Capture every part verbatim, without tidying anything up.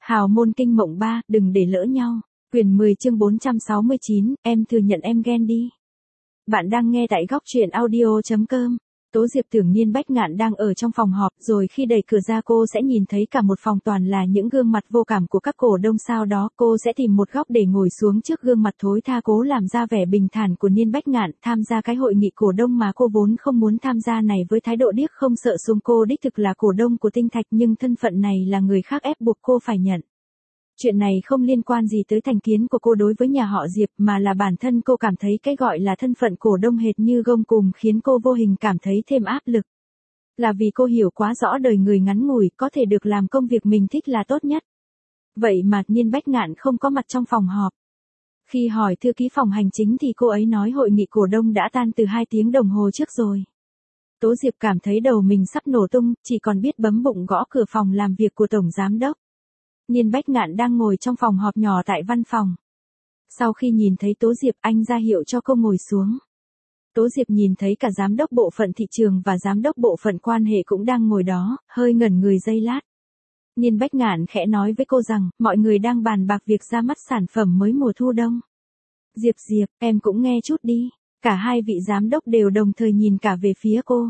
Hào môn kinh mộng ba, đừng để lỡ nhau. Quyển mười chương bốn trăm sáu mươi chín, em thừa nhận em ghen đi. Bạn đang nghe tại góc truyện audio chấm com. Tố Diệp tưởng Niên Bách Ngạn đang ở trong phòng họp, rồi khi đẩy cửa ra cô sẽ nhìn thấy cả một phòng toàn là những gương mặt vô cảm của các cổ đông. Sau đó cô sẽ tìm một góc để ngồi xuống trước gương mặt thối tha cố làm ra vẻ bình thản của Niên Bách Ngạn, tham gia cái hội nghị cổ đông mà cô vốn không muốn tham gia này với thái độ điếc không sợ sung. Cô đích thực là cổ đông của Tinh Thạch, nhưng thân phận này là người khác ép buộc cô phải nhận. Chuyện này không liên quan gì tới thành kiến của cô đối với nhà họ Diệp, mà là bản thân cô cảm thấy cái gọi là thân phận cổ đông hệt như gông cùm khiến cô vô hình cảm thấy thêm áp lực. Là vì cô hiểu quá rõ đời người ngắn ngủi, có thể được làm công việc mình thích là tốt nhất. Vậy mà Niên Bách Ngạn không có mặt trong phòng họp. Khi hỏi thư ký phòng hành chính thì cô ấy nói hội nghị cổ đông đã tan từ hai tiếng đồng hồ trước rồi. Tố Diệp cảm thấy đầu mình sắp nổ tung, chỉ còn biết bấm bụng gõ cửa phòng làm việc của Tổng Giám Đốc. Niên Bách Ngạn đang ngồi trong phòng họp nhỏ tại văn phòng. Sau khi nhìn thấy Tố Diệp, anh ra hiệu cho cô ngồi xuống. Tố Diệp nhìn thấy cả giám đốc bộ phận thị trường và giám đốc bộ phận quan hệ cũng đang ngồi đó, hơi ngẩn người giây lát. Niên Bách Ngạn khẽ nói với cô rằng, mọi người đang bàn bạc việc ra mắt sản phẩm mới mùa thu đông. Diệp Diệp, em cũng nghe chút đi. Cả hai vị giám đốc đều đồng thời nhìn cả về phía cô.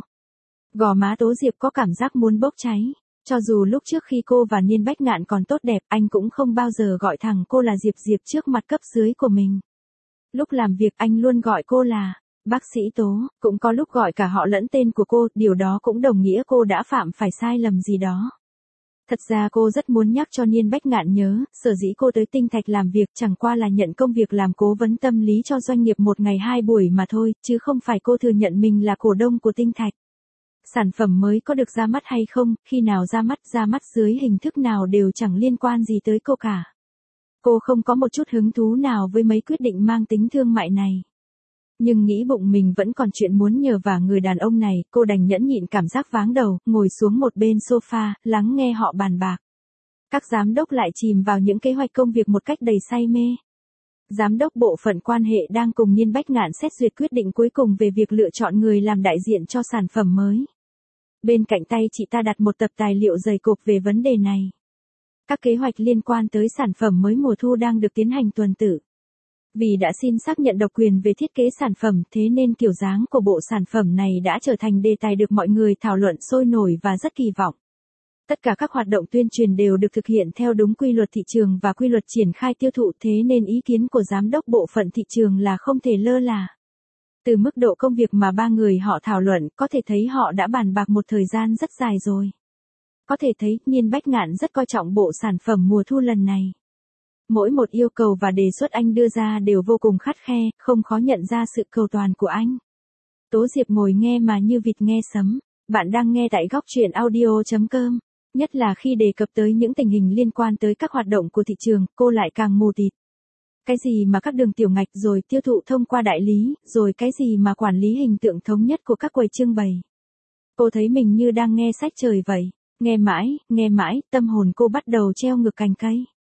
Gò má Tố Diệp có cảm giác muốn bốc cháy. Cho dù lúc trước khi cô và Niên Bách Ngạn còn tốt đẹp, anh cũng không bao giờ gọi thẳng cô là Diệp Diệp trước mặt cấp dưới của mình. Lúc làm việc anh luôn gọi cô là bác sĩ Tố, cũng có lúc gọi cả họ lẫn tên của cô, điều đó cũng đồng nghĩa cô đã phạm phải sai lầm gì đó. Thật ra cô rất muốn nhắc cho Niên Bách Ngạn nhớ, sở dĩ cô tới Tinh Thạch làm việc chẳng qua là nhận công việc làm cố vấn tâm lý cho doanh nghiệp một ngày hai buổi mà thôi, chứ không phải cô thừa nhận mình là cổ đông của Tinh Thạch. Sản phẩm mới có được ra mắt hay không, khi nào ra mắt, ra mắt dưới hình thức nào đều chẳng liên quan gì tới cô cả. Cô không có một chút hứng thú nào với mấy quyết định mang tính thương mại này. Nhưng nghĩ bụng mình vẫn còn chuyện muốn nhờ vả người đàn ông này, cô đành nhẫn nhịn cảm giác váng đầu, ngồi xuống một bên sofa, lắng nghe họ bàn bạc. Các giám đốc lại chìm vào những kế hoạch công việc một cách đầy say mê. Giám đốc bộ phận quan hệ đang cùng Niên Bách Ngạn xét duyệt quyết định cuối cùng về việc lựa chọn người làm đại diện cho sản phẩm mới. Bên cạnh tay chị ta đặt một tập tài liệu dày cộp về vấn đề này. Các kế hoạch liên quan tới sản phẩm mới mùa thu đang được tiến hành tuần tự. Vì đã xin xác nhận độc quyền về thiết kế sản phẩm, thế nên kiểu dáng của bộ sản phẩm này đã trở thành đề tài được mọi người thảo luận sôi nổi và rất kỳ vọng. Tất cả các hoạt động tuyên truyền đều được thực hiện theo đúng quy luật thị trường và quy luật triển khai tiêu thụ, thế nên ý kiến của giám đốc bộ phận thị trường là không thể lơ là. Từ mức độ công việc mà ba người họ thảo luận, có thể thấy họ đã bàn bạc một thời gian rất dài rồi. Có thể thấy, Niên Bách Ngạn rất coi trọng bộ sản phẩm mùa thu lần này. Mỗi một yêu cầu và đề xuất anh đưa ra đều vô cùng khắt khe, không khó nhận ra sự cầu toàn của anh. Tố Diệp ngồi nghe mà như vịt nghe sấm. Bạn đang nghe tại góc truyện audio chấm com. Nhất là khi đề cập tới những tình hình liên quan tới các hoạt động của thị trường, cô lại càng mù tịt. Cái gì mà các đường tiểu ngạch rồi tiêu thụ thông qua đại lý, rồi cái gì mà quản lý hình tượng thống nhất của các quầy trưng bày. Cô thấy mình như đang nghe sách trời vậy. Nghe mãi, nghe mãi, tâm hồn cô bắt đầu treo ngược cành cây.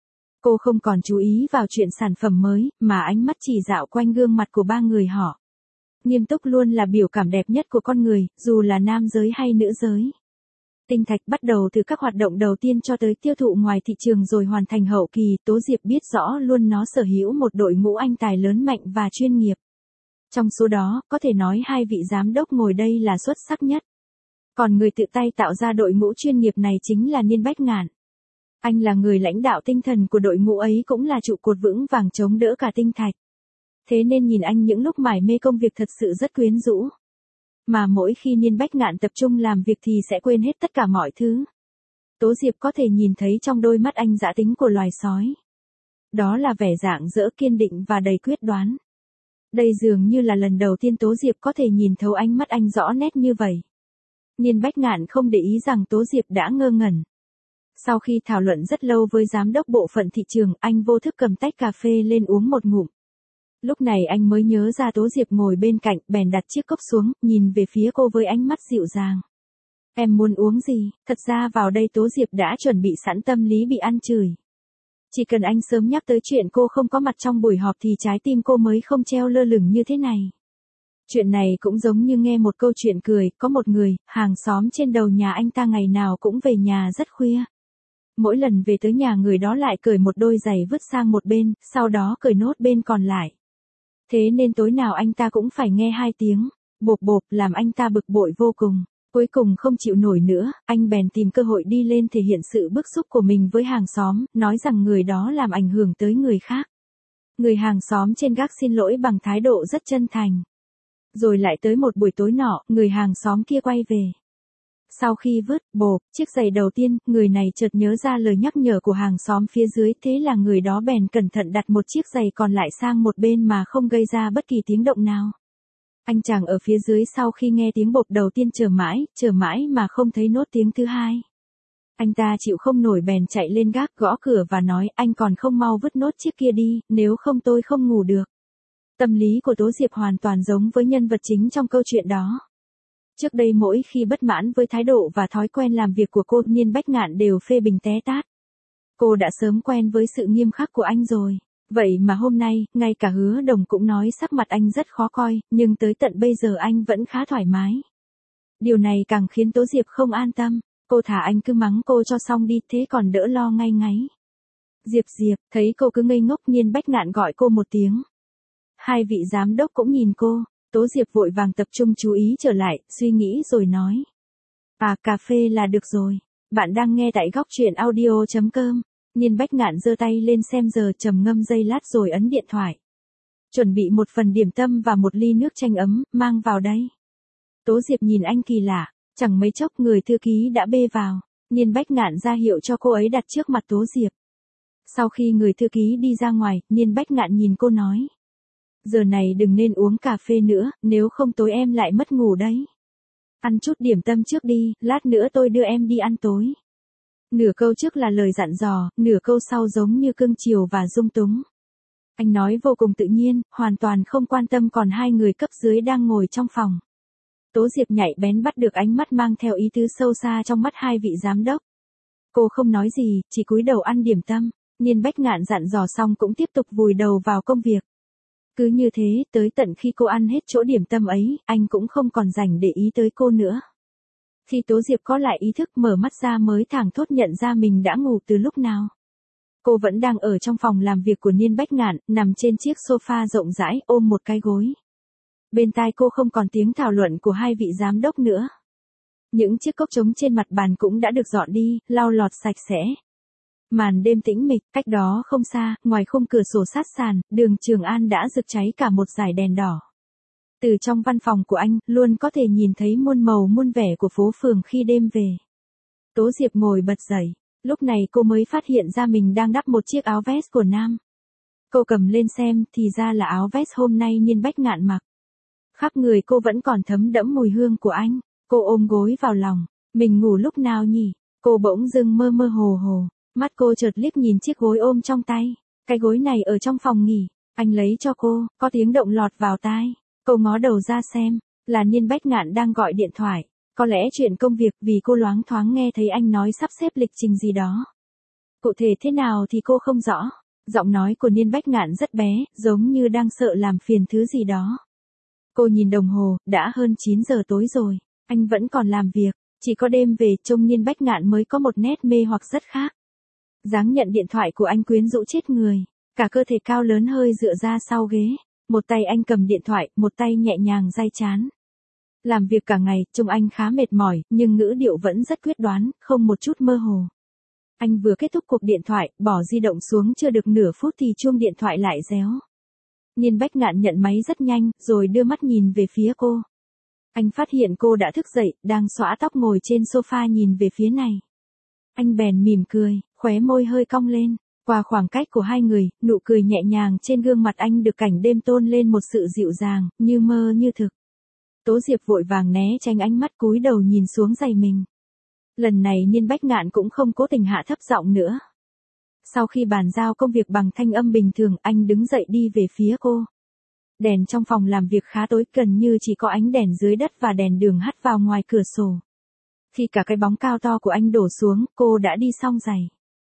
Cô không còn chú ý vào chuyện sản phẩm mới, mà ánh mắt chỉ dạo quanh gương mặt của ba người họ. Nghiêm túc luôn là biểu cảm đẹp nhất của con người, dù là nam giới hay nữ giới. Tinh Thạch bắt đầu từ các hoạt động đầu tiên cho tới tiêu thụ ngoài thị trường rồi hoàn thành hậu kỳ. Tố Diệp biết rõ luôn nó sở hữu một đội ngũ anh tài lớn mạnh và chuyên nghiệp. Trong số đó, có thể nói hai vị giám đốc ngồi đây là xuất sắc nhất. Còn người tự tay tạo ra đội ngũ chuyên nghiệp này chính là Niên Bách Ngạn. Anh là người lãnh đạo tinh thần của đội ngũ ấy, cũng là trụ cột vững vàng chống đỡ cả Tinh Thạch. Thế nên nhìn anh những lúc mải mê công việc thật sự rất quyến rũ. Mà mỗi khi Niên Bách Ngạn tập trung làm việc thì sẽ quên hết tất cả mọi thứ. Tố Diệp có thể nhìn thấy trong đôi mắt anh dã tính của loài sói. Đó là vẻ rạng rỡ kiên định và đầy quyết đoán. Đây dường như là lần đầu tiên Tố Diệp có thể nhìn thấu ánh mắt anh rõ nét như vậy. Niên Bách Ngạn không để ý rằng Tố Diệp đã ngơ ngẩn. Sau khi thảo luận rất lâu với giám đốc bộ phận thị trường, anh vô thức cầm tách cà phê lên uống một ngụm. Lúc này anh mới nhớ ra Tố Diệp ngồi bên cạnh, bèn đặt chiếc cốc xuống, nhìn về phía cô với ánh mắt dịu dàng. Em muốn uống gì? Thật ra vào đây Tố Diệp đã chuẩn bị sẵn tâm lý bị ăn chửi. Chỉ cần anh sớm nhắc tới chuyện cô không có mặt trong buổi họp thì trái tim cô mới không treo lơ lửng như thế này. Chuyện này cũng giống như nghe một câu chuyện cười, có một người, hàng xóm trên đầu nhà anh ta ngày nào cũng về nhà rất khuya. Mỗi lần về tới nhà người đó lại cởi một đôi giày vứt sang một bên, sau đó cởi nốt bên còn lại. Thế nên tối nào anh ta cũng phải nghe hai tiếng, bộp bộp làm anh ta bực bội vô cùng. Cuối cùng không chịu nổi nữa, anh bèn tìm cơ hội đi lên thể hiện sự bức xúc của mình với hàng xóm, nói rằng người đó làm ảnh hưởng tới người khác. Người hàng xóm trên gác xin lỗi bằng thái độ rất chân thành. Rồi lại tới một buổi tối nọ, người hàng xóm kia quay về. Sau khi vứt, bộp, chiếc giày đầu tiên, người này chợt nhớ ra lời nhắc nhở của hàng xóm phía dưới, thế là người đó bèn cẩn thận đặt một chiếc giày còn lại sang một bên mà không gây ra bất kỳ tiếng động nào. Anh chàng ở phía dưới sau khi nghe tiếng bộp đầu tiên chờ mãi, chờ mãi mà không thấy nốt tiếng thứ hai. Anh ta chịu không nổi bèn chạy lên gác gõ cửa và nói anh còn không mau vứt nốt chiếc kia đi, nếu không tôi không ngủ được. Tâm lý của Tố Diệp hoàn toàn giống với nhân vật chính trong câu chuyện đó. Trước đây mỗi khi bất mãn với thái độ và thói quen làm việc của cô, Niên Bách Ngạn đều phê bình té tát. Cô đã sớm quen với sự nghiêm khắc của anh rồi. Vậy mà hôm nay, ngay cả Hứa Đồng cũng nói sắc mặt anh rất khó coi, nhưng tới tận bây giờ anh vẫn khá thoải mái. Điều này càng khiến Tố Diệp không an tâm. Cô thả anh cứ mắng cô cho xong đi, thế còn đỡ lo ngay ngáy. Diệp Diệp, thấy cô cứ ngây ngốc, Niên Bách Ngạn gọi cô một tiếng. Hai vị giám đốc cũng nhìn cô. Tố Diệp vội vàng tập trung chú ý trở lại, suy nghĩ rồi nói. À, cà phê là được rồi. Bạn đang nghe tại góc truyện audio chấm com. Niên Bách Ngạn giơ tay lên xem giờ, trầm ngâm giây lát rồi ấn điện thoại. Chuẩn bị một phần điểm tâm và một ly nước chanh ấm, mang vào đây. Tố Diệp nhìn anh kỳ lạ, chẳng mấy chốc người thư ký đã bê vào. Niên Bách Ngạn ra hiệu cho cô ấy đặt trước mặt Tố Diệp. Sau khi người thư ký đi ra ngoài, Niên Bách Ngạn nhìn cô nói. Giờ này đừng nên uống cà phê nữa, nếu không tối em lại mất ngủ đấy. Ăn chút điểm tâm trước đi, lát nữa tôi đưa em đi ăn tối. Nửa câu trước là lời dặn dò, nửa câu sau giống như cưng chiều và dung túng. Anh nói vô cùng tự nhiên, hoàn toàn không quan tâm còn hai người cấp dưới đang ngồi trong phòng. Tố Diệp nhạy bén bắt được ánh mắt mang theo ý tứ sâu xa trong mắt hai vị giám đốc. Cô không nói gì, chỉ cúi đầu ăn điểm tâm. Niên Bách Ngạn dặn dò xong cũng tiếp tục vùi đầu vào công việc. Cứ như thế, tới tận khi cô ăn hết chỗ điểm tâm ấy, anh cũng không còn rảnh để ý tới cô nữa. Khi Tố Diệp có lại ý thức mở mắt ra mới thảng thốt nhận ra mình đã ngủ từ lúc nào. Cô vẫn đang ở trong phòng làm việc của Niên Bách Ngạn, nằm trên chiếc sofa rộng rãi, ôm một cái gối. Bên tai cô không còn tiếng thảo luận của hai vị giám đốc nữa. Những chiếc cốc trống trên mặt bàn cũng đã được dọn đi, lau lọt sạch sẽ. Màn đêm tĩnh mịch, cách đó không xa, ngoài khung cửa sổ sát sàn, đường Trường An đã rực cháy cả một dải đèn đỏ. Từ trong văn phòng của anh, luôn có thể nhìn thấy muôn màu muôn vẻ của phố phường khi đêm về. Tố Diệp ngồi bật dậy, lúc này cô mới phát hiện ra mình đang đắp một chiếc áo vest của nam. Cô cầm lên xem, thì ra là áo vest hôm nay Niên Bách Ngạn mặc. Khắp người cô vẫn còn thấm đẫm mùi hương của anh, cô ôm gối vào lòng, mình ngủ lúc nào nhỉ? Cô bỗng dưng mơ mơ hồ hồ. Mắt cô chợt liếc nhìn chiếc gối ôm trong tay. Cái gối này ở trong phòng nghỉ. Anh lấy cho cô, có tiếng động lọt vào tai. Cô ngó đầu ra xem, là Niên Bách Ngạn đang gọi điện thoại. Có lẽ chuyện công việc, vì cô loáng thoáng nghe thấy anh nói sắp xếp lịch trình gì đó. Cụ thể thế nào thì cô không rõ. Giọng nói của Niên Bách Ngạn rất bé, giống như đang sợ làm phiền thứ gì đó. Cô nhìn đồng hồ, đã hơn chín giờ tối rồi. Anh vẫn còn làm việc. Chỉ có đêm về trông Niên Bách Ngạn mới có một nét mê hoặc rất khác. Dáng nhận điện thoại của anh quyến rũ chết người. Cả cơ thể cao lớn hơi dựa ra sau ghế. Một tay anh cầm điện thoại, một tay nhẹ nhàng day trán. Làm việc cả ngày, trông anh khá mệt mỏi, nhưng ngữ điệu vẫn rất quyết đoán, không một chút mơ hồ. Anh vừa kết thúc cuộc điện thoại, bỏ di động xuống chưa được nửa phút thì chuông điện thoại lại réo. Niên Bách Ngạn nhận máy rất nhanh, rồi đưa mắt nhìn về phía cô. Anh phát hiện cô đã thức dậy, đang xõa tóc ngồi trên sofa nhìn về phía này. Anh bèn mỉm cười, khóe môi hơi cong lên. Qua khoảng cách của hai người, nụ cười nhẹ nhàng trên gương mặt anh được cảnh đêm tôn lên một sự dịu dàng, như mơ như thực. Tố Diệp vội vàng né tránh ánh mắt cúi đầu nhìn xuống giày mình. Lần này Niên Bách Ngạn cũng không cố tình hạ thấp giọng nữa. Sau khi bàn giao công việc bằng thanh âm bình thường, anh đứng dậy đi về phía cô. Đèn trong phòng làm việc khá tối, gần như chỉ có ánh đèn dưới đất và đèn đường hắt vào ngoài cửa sổ. Khi cả cái bóng cao to của anh đổ xuống, cô đã đi xong giày.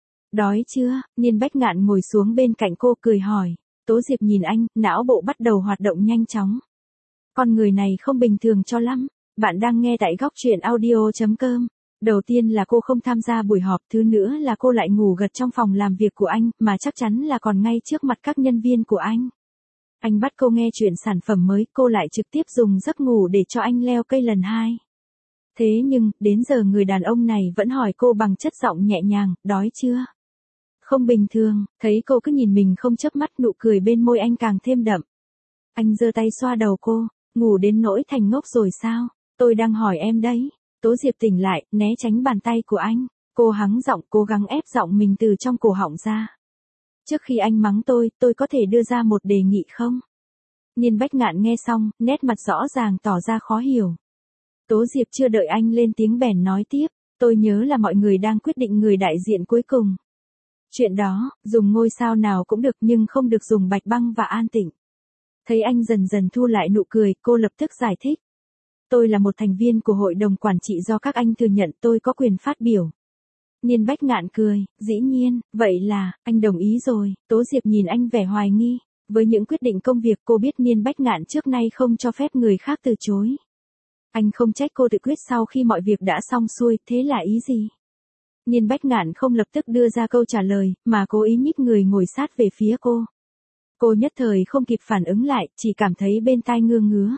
Đói chưa? Niên Bách Ngạn ngồi xuống bên cạnh cô cười hỏi. Tố Diệp nhìn anh, não bộ bắt đầu hoạt động nhanh chóng. Con người này không bình thường cho lắm. Bạn đang nghe tại góc truyện audio chấm com. Đầu tiên là cô không tham gia buổi họp, thứ nữa là cô lại ngủ gật trong phòng làm việc của anh, mà chắc chắn là còn ngay trước mặt các nhân viên của anh. Anh bắt cô nghe chuyện sản phẩm mới, cô lại trực tiếp dùng giấc ngủ để cho anh leo cây lần hai. Thế nhưng, đến giờ người đàn ông này vẫn hỏi cô bằng chất giọng nhẹ nhàng, đói chưa? Không bình thường, thấy cô cứ nhìn mình không chớp mắt, nụ cười bên môi anh càng thêm đậm. Anh giơ tay xoa đầu cô, ngủ đến nỗi thành ngốc rồi sao? Tôi đang hỏi em đấy. Tố Diệp tỉnh lại, né tránh bàn tay của anh. Cô hắng giọng, cố gắng ép giọng mình từ trong cổ họng ra. Trước khi anh mắng tôi, tôi có thể đưa ra một đề nghị không? Niên Bách Ngạn nghe xong, nét mặt rõ ràng tỏ ra khó hiểu. Tố Diệp chưa đợi anh lên tiếng bèn nói tiếp. Tôi nhớ là mọi người đang quyết định người đại diện cuối cùng. Chuyện đó, dùng ngôi sao nào cũng được nhưng không được dùng Bạch Băng và An Tịnh. Thấy anh dần dần thu lại nụ cười, cô lập tức giải thích. Tôi là một thành viên của hội đồng quản trị, do các anh thừa nhận tôi có quyền phát biểu. Niên Bách Ngạn cười, dĩ nhiên, vậy là, anh đồng ý rồi. Tố Diệp nhìn anh vẻ hoài nghi. Với những quyết định công việc, cô biết Niên Bách Ngạn trước nay không cho phép người khác từ chối. Anh không trách cô tự quyết sau khi mọi việc đã xong xuôi, thế là ý gì? Niên Bách Ngạn không lập tức đưa ra câu trả lời, mà cố ý nhích người ngồi sát về phía cô. Cô nhất thời không kịp phản ứng lại, chỉ cảm thấy bên tai ngứa ngứa.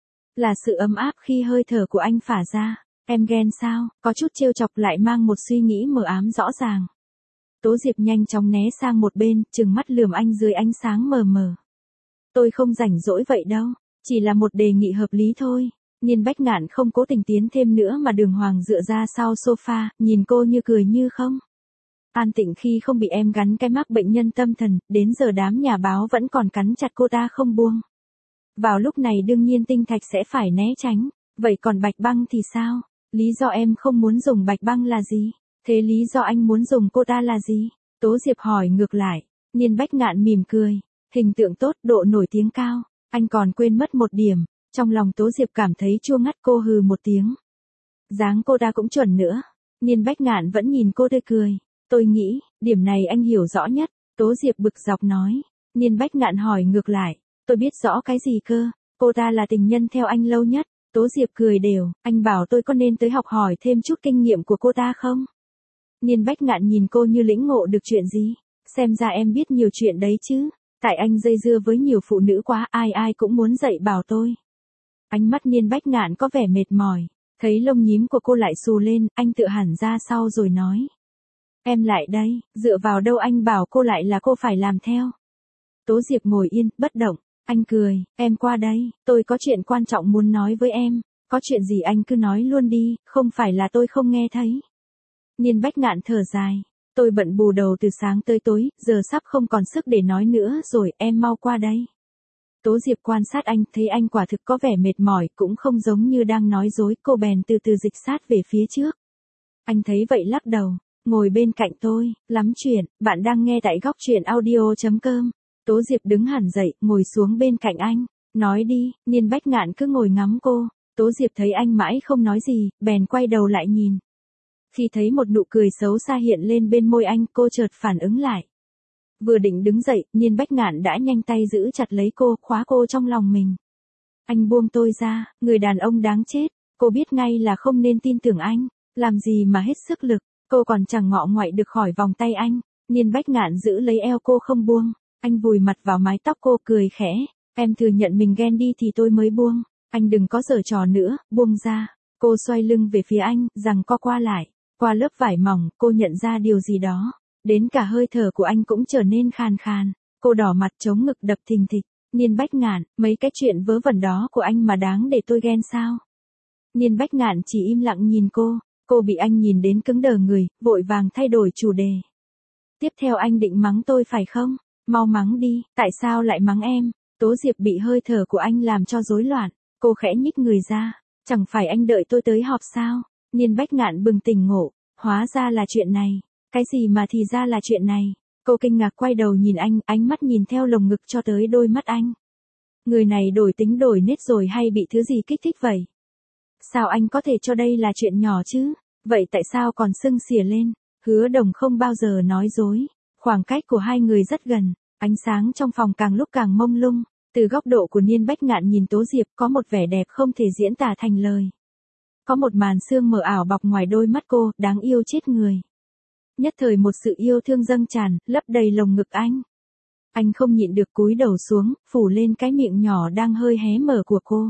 Là sự ấm áp khi hơi thở của anh phả ra. Em ghen sao? Có chút trêu chọc lại mang một suy nghĩ mờ ám rõ ràng. Tố Diệp nhanh chóng né sang một bên, trừng mắt lườm anh dưới ánh sáng mờ mờ. Tôi không rảnh rỗi vậy đâu, chỉ là một đề nghị hợp lý thôi. Niên Bách Ngạn không cố tình tiến thêm nữa mà đường hoàng dựa ra sau sofa, nhìn cô như cười như không. An Tịnh khi không bị em gắn cái mác bệnh nhân tâm thần, đến giờ đám nhà báo vẫn còn cắn chặt cô ta không buông. Vào lúc này đương nhiên Tinh Thạch sẽ phải né tránh, vậy còn Bạch Băng thì sao? Lý do em không muốn dùng Bạch Băng là gì? Thế lý do anh muốn dùng cô ta là gì? Tố Diệp hỏi ngược lại. Niên Bách Ngạn mỉm cười, hình tượng tốt, độ nổi tiếng cao, anh còn quên mất một điểm. Trong lòng Tố Diệp cảm thấy chua ngắt, cô hừ một tiếng. Dáng cô ta cũng chuẩn nữa. Niên Bách Ngạn vẫn nhìn cô tươi cười. Tôi nghĩ, điểm này anh hiểu rõ nhất. Tố Diệp bực dọc nói. Niên Bách Ngạn hỏi ngược lại. Tôi biết rõ cái gì cơ? Cô ta là tình nhân theo anh lâu nhất. Tố Diệp cười đều. Anh bảo tôi có nên tới học hỏi thêm chút kinh nghiệm của cô ta không? Niên Bách Ngạn nhìn cô như lĩnh ngộ được chuyện gì. Xem ra em biết nhiều chuyện đấy chứ. Tại anh dây dưa với nhiều phụ nữ quá, ai ai cũng muốn dạy bảo tôi. Ánh mắt Niên Bách Ngạn có vẻ mệt mỏi. Thấy lông nhím của cô lại xù lên, anh tự hẳn ra sau rồi nói. Em lại đây, dựa vào đâu anh bảo cô lại là cô phải làm theo. Tố Diệp ngồi yên, bất động. Anh cười, em qua đây, tôi có chuyện quan trọng muốn nói với em. Có chuyện gì anh cứ nói luôn đi, không phải là tôi không nghe thấy. Niên Bách Ngạn thở dài. Tôi bận bù đầu từ sáng tới tối, giờ sắp không còn sức để nói nữa rồi, em mau qua đây. Tố Diệp quan sát anh, thấy anh quả thực có vẻ mệt mỏi, cũng không giống như đang nói dối, cô bèn từ từ dịch sát về phía trước. Anh thấy vậy lắc đầu, ngồi bên cạnh tôi, lắm chuyện, bạn đang nghe tại góc truyện audio chấm com. Tố Diệp đứng hẳn dậy, ngồi xuống bên cạnh anh, nói đi. Niên Bách Ngạn cứ ngồi ngắm cô. Tố Diệp thấy anh mãi không nói gì, bèn quay đầu lại nhìn. Khi thấy một nụ cười xấu xa hiện lên bên môi anh, cô chợt phản ứng lại. Vừa định đứng dậy, Niên Bách Ngạn đã nhanh tay giữ chặt lấy cô, khóa cô trong lòng mình. Anh buông tôi ra, người đàn ông đáng chết. Cô biết ngay là không nên tin tưởng anh. Làm gì mà hết sức lực, cô còn chẳng ngọ ngoại được khỏi vòng tay anh. Niên Bách Ngạn giữ lấy eo cô không buông. Anh vùi mặt vào mái tóc cô, cười khẽ. Em thừa nhận mình ghen đi thì tôi mới buông. Anh đừng có giở trò nữa, buông ra. Cô xoay lưng về phía anh, giằng co qua lại. Qua lớp vải mỏng, cô nhận ra điều gì đó. Đến cả hơi thở của anh cũng trở nên khàn khàn. Cô đỏ mặt chống ngực đập thình thịch. Niên Bách Ngạn, mấy cái chuyện vớ vẩn đó của anh mà đáng để tôi ghen sao? Niên Bách Ngạn chỉ im lặng nhìn cô. Cô bị anh nhìn đến cứng đờ người, vội vàng thay đổi chủ đề. Tiếp theo anh định mắng tôi phải không? Mau mắng đi, tại sao lại mắng em? Tố Diệp bị hơi thở của anh làm cho rối loạn. Cô khẽ nhích người ra. Chẳng phải anh đợi tôi tới họp sao? Niên Bách Ngạn bừng tỉnh ngộ. Hóa ra là chuyện này. Cái gì mà thì ra là chuyện này. Cô kinh ngạc quay đầu nhìn anh, ánh mắt nhìn theo lồng ngực cho tới đôi mắt anh. Người này đổi tính đổi nết rồi hay bị thứ gì kích thích vậy? Sao anh có thể cho đây là chuyện nhỏ chứ? Vậy tại sao còn sưng xỉa lên? Hứa Đồng không bao giờ nói dối. Khoảng cách của hai người rất gần. Ánh sáng trong phòng càng lúc càng mông lung. Từ góc độ của Niên Bách Ngạn nhìn Tố Diệp có một vẻ đẹp không thể diễn tả thành lời. Có một màn sương mờ ảo bọc ngoài đôi mắt cô, đáng yêu chết người. Nhất thời một sự yêu thương dâng tràn, lấp đầy lồng ngực anh. Anh không nhịn được cúi đầu xuống, phủ lên cái miệng nhỏ đang hơi hé mở của cô.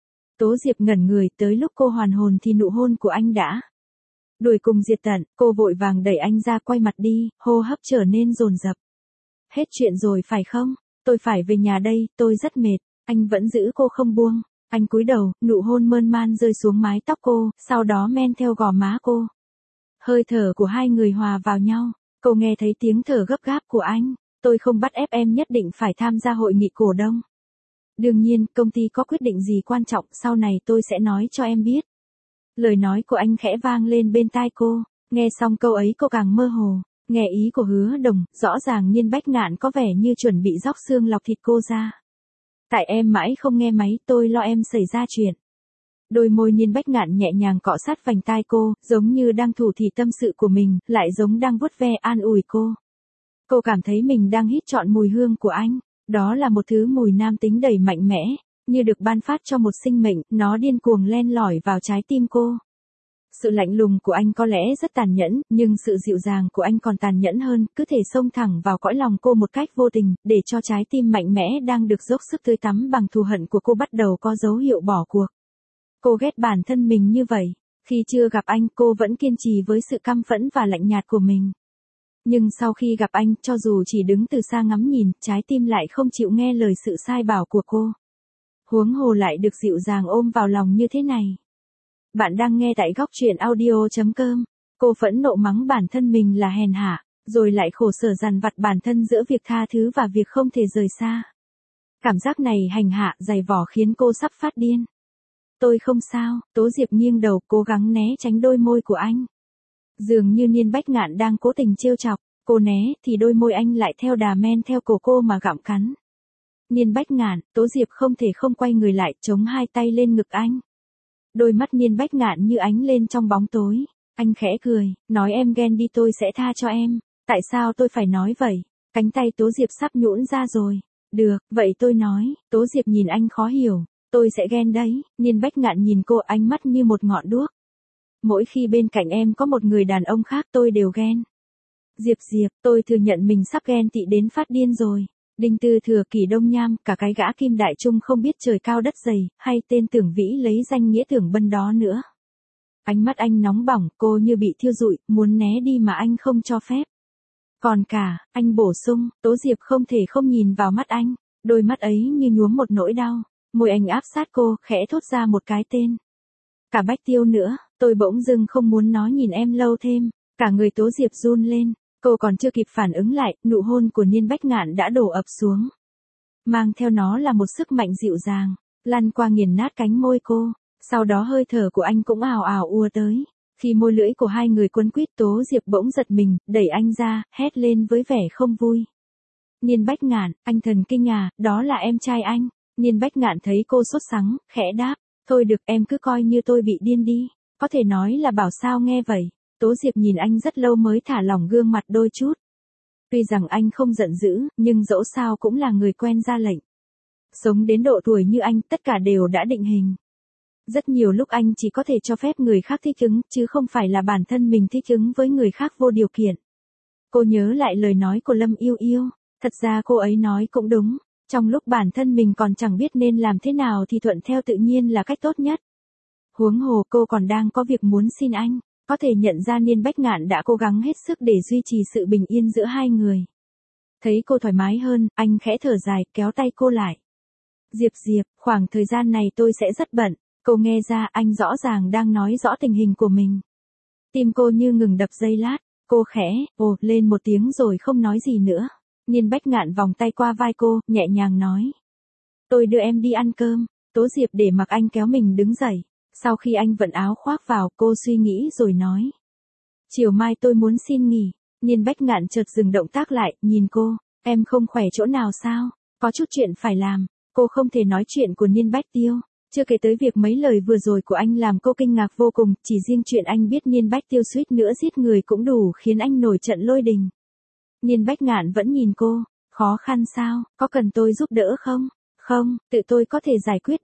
Tố Diệp ngẩn người, tới lúc cô hoàn hồn thì nụ hôn của anh đã đuổi cùng diệt tận, cô vội vàng đẩy anh ra quay mặt đi, hô hấp trở nên dồn dập. Hết chuyện rồi phải không? Tôi phải về nhà đây, tôi rất mệt. Anh vẫn giữ cô không buông. Anh cúi đầu, nụ hôn mơn man rơi xuống mái tóc cô, sau đó men theo gò má cô. Hơi thở của hai người hòa vào nhau. Cô nghe thấy tiếng thở gấp gáp của anh. Tôi không bắt ép em nhất định phải tham gia hội nghị cổ đông. Đương nhiên, công ty có quyết định gì quan trọng, sau này tôi sẽ nói cho em biết. Lời nói của anh khẽ vang lên bên tai cô. Nghe xong câu ấy cô càng mơ hồ. Nghe ý của Hứa Đồng, rõ ràng Nhiên Bách Ngạn có vẻ như chuẩn bị róc xương lọc thịt cô ra. Tại em mãi không nghe máy, tôi lo em xảy ra chuyện. Đôi môi Nhiên Bách Ngạn nhẹ nhàng cọ sát vành tai cô, giống như đang thủ thỉ tâm sự của mình, lại giống đang vuốt ve an ủi cô. Cô cảm thấy mình đang hít trọn mùi hương của anh. Đó là một thứ mùi nam tính đầy mạnh mẽ, như được ban phát cho một sinh mệnh, nó điên cuồng len lỏi vào trái tim cô. Sự lạnh lùng của anh có lẽ rất tàn nhẫn, nhưng sự dịu dàng của anh còn tàn nhẫn hơn, cứ thể xông thẳng vào cõi lòng cô một cách vô tình, để cho trái tim mạnh mẽ đang được dốc sức tươi tắm bằng thù hận của cô bắt đầu có dấu hiệu bỏ cuộc. Cô ghét bản thân mình như vậy. Khi chưa gặp anh, cô vẫn kiên trì với sự căm phẫn và lạnh nhạt của mình. Nhưng sau khi gặp anh, cho dù chỉ đứng từ xa ngắm nhìn, trái tim lại không chịu nghe lời sự sai bảo của cô. Huống hồ lại được dịu dàng ôm vào lòng như thế này. Bạn đang nghe tại góc truyện audio chấm com. Cô phẫn nộ mắng bản thân mình là hèn hạ, rồi lại khổ sở dằn vặt bản thân giữa việc tha thứ và việc không thể rời xa. Cảm giác này hành hạ, dày vò khiến cô sắp phát điên. Tôi không sao, Tố Diệp nghiêng đầu cố gắng né tránh đôi môi của anh. Dường như Nhiên Bách Ngạn đang cố tình trêu chọc, cô né thì đôi môi anh lại theo đà men theo cổ cô mà gặm cắn. Nhiên Bách Ngạn, Tố Diệp không thể không quay người lại, chống hai tay lên ngực anh. Đôi mắt Nhiên Bách Ngạn như ánh lên trong bóng tối. Anh khẽ cười, nói em ghen đi tôi sẽ tha cho em. Tại sao tôi phải nói vậy? Cánh tay Tố Diệp sắp nhũn ra rồi. Được, vậy tôi nói. Tố Diệp nhìn anh khó hiểu. Tôi sẽ ghen đấy. Nhiên Bách Ngạn nhìn cô, ánh mắt như một ngọn đuốc. Mỗi khi bên cạnh em có một người đàn ông khác tôi đều ghen. Diệp Diệp, tôi thừa nhận mình sắp ghen tị đến phát điên rồi. Đinh Tư Thừa Kỷ Đông Nham, cả cái gã Kim Đại Trung không biết trời cao đất dày, hay tên Tưởng Vĩ lấy danh nghĩa Tưởng Bân đó nữa. Ánh mắt anh nóng bỏng, cô như bị thiêu rụi, muốn né đi mà anh không cho phép. Còn cả, anh bổ sung, Tố Diệp không thể không nhìn vào mắt anh, đôi mắt ấy như nhuốm một nỗi đau, môi anh áp sát cô, khẽ thốt ra một cái tên. Cả Bách Tiêu nữa, tôi bỗng dưng không muốn nó nhìn em lâu thêm, cả người Tố Diệp run lên. Cô còn chưa kịp phản ứng lại, nụ hôn của Nhiên Bách Ngạn đã đổ ập xuống. Mang theo nó là một sức mạnh dịu dàng, lăn qua nghiền nát cánh môi cô, sau đó hơi thở của anh cũng ào ào ùa tới. Khi môi lưỡi của hai người quấn quýt, Tố Diệp bỗng giật mình, đẩy anh ra, hét lên với vẻ không vui. Nhiên Bách Ngạn, anh thần kinh à, đó là em trai anh. Nhiên Bách Ngạn thấy cô sốt sắng, khẽ đáp, thôi được em cứ coi như tôi bị điên đi, có thể nói là bảo sao nghe vậy. Tố Diệp nhìn anh rất lâu mới thả lỏng gương mặt đôi chút. Tuy rằng anh không giận dữ, nhưng dẫu sao cũng là người quen ra lệnh. Sống đến độ tuổi như anh, tất cả đều đã định hình. Rất nhiều lúc anh chỉ có thể cho phép người khác thích ứng, chứ không phải là bản thân mình thích ứng với người khác vô điều kiện. Cô nhớ lại lời nói của Lâm Yêu Yêu, thật ra cô ấy nói cũng đúng, trong lúc bản thân mình còn chẳng biết nên làm thế nào thì thuận theo tự nhiên là cách tốt nhất. Huống hồ cô còn đang có việc muốn xin anh. Có thể nhận ra Nhiên Bách Ngạn đã cố gắng hết sức để duy trì sự bình yên giữa hai người. Thấy cô thoải mái hơn, anh khẽ thở dài, kéo tay cô lại. Diệp Diệp, khoảng thời gian này tôi sẽ rất bận. Cô nghe ra anh rõ ràng đang nói rõ tình hình của mình. Tim cô như ngừng đập giây lát, cô khẽ, ồ, lên một tiếng rồi không nói gì nữa. Nhiên Bách Ngạn vòng tay qua vai cô, nhẹ nhàng nói. Tôi đưa em đi ăn cơm. Tố Diệp để mặc anh kéo mình đứng dậy. Sau khi anh vận áo khoác vào, cô suy nghĩ rồi nói. Chiều mai tôi muốn xin nghỉ. Nhiên Bách Ngạn chợt dừng động tác lại, nhìn cô. Em không khỏe chỗ nào sao? Có chút chuyện phải làm. Cô không thể nói chuyện của Nhiên Bách Tiêu. Chưa kể tới việc mấy lời vừa rồi của anh làm cô kinh ngạc vô cùng. Chỉ riêng chuyện anh biết Nhiên Bách Tiêu suýt nữa giết người cũng đủ khiến anh nổi trận lôi đình. Nhiên Bách Ngạn vẫn nhìn cô. Khó khăn sao? Có cần tôi giúp đỡ không? Không, tự tôi có thể giải quyết được.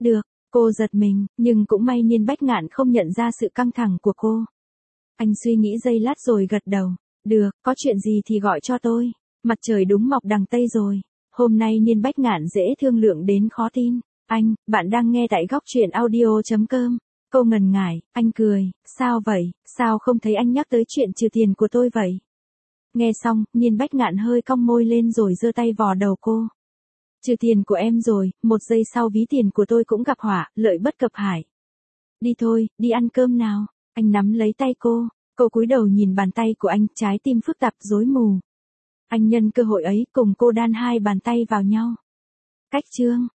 Cô giật mình, nhưng cũng may Niên Bách Ngạn không nhận ra sự căng thẳng của cô. Anh suy nghĩ giây lát rồi gật đầu. Được, có chuyện gì thì gọi cho tôi. Mặt trời đúng mọc đằng Tây rồi. Hôm nay Niên Bách Ngạn dễ thương lượng đến khó tin. Anh, bạn đang nghe tại góc truyện audio.com. Cô ngần ngại, anh cười, sao vậy, sao không thấy anh nhắc tới chuyện trừ tiền của tôi vậy? Nghe xong, Niên Bách Ngạn hơi cong môi lên rồi giơ tay vò đầu cô. Trừ tiền của em rồi, một giây sau ví tiền của tôi cũng gặp họa, lợi bất cập hại. Đi thôi, đi ăn cơm nào. Anh nắm lấy tay cô, cô cúi đầu nhìn bàn tay của anh, trái tim phức tạp rối mù. Anh nhân cơ hội ấy cùng cô đan hai bàn tay vào nhau. Cách chương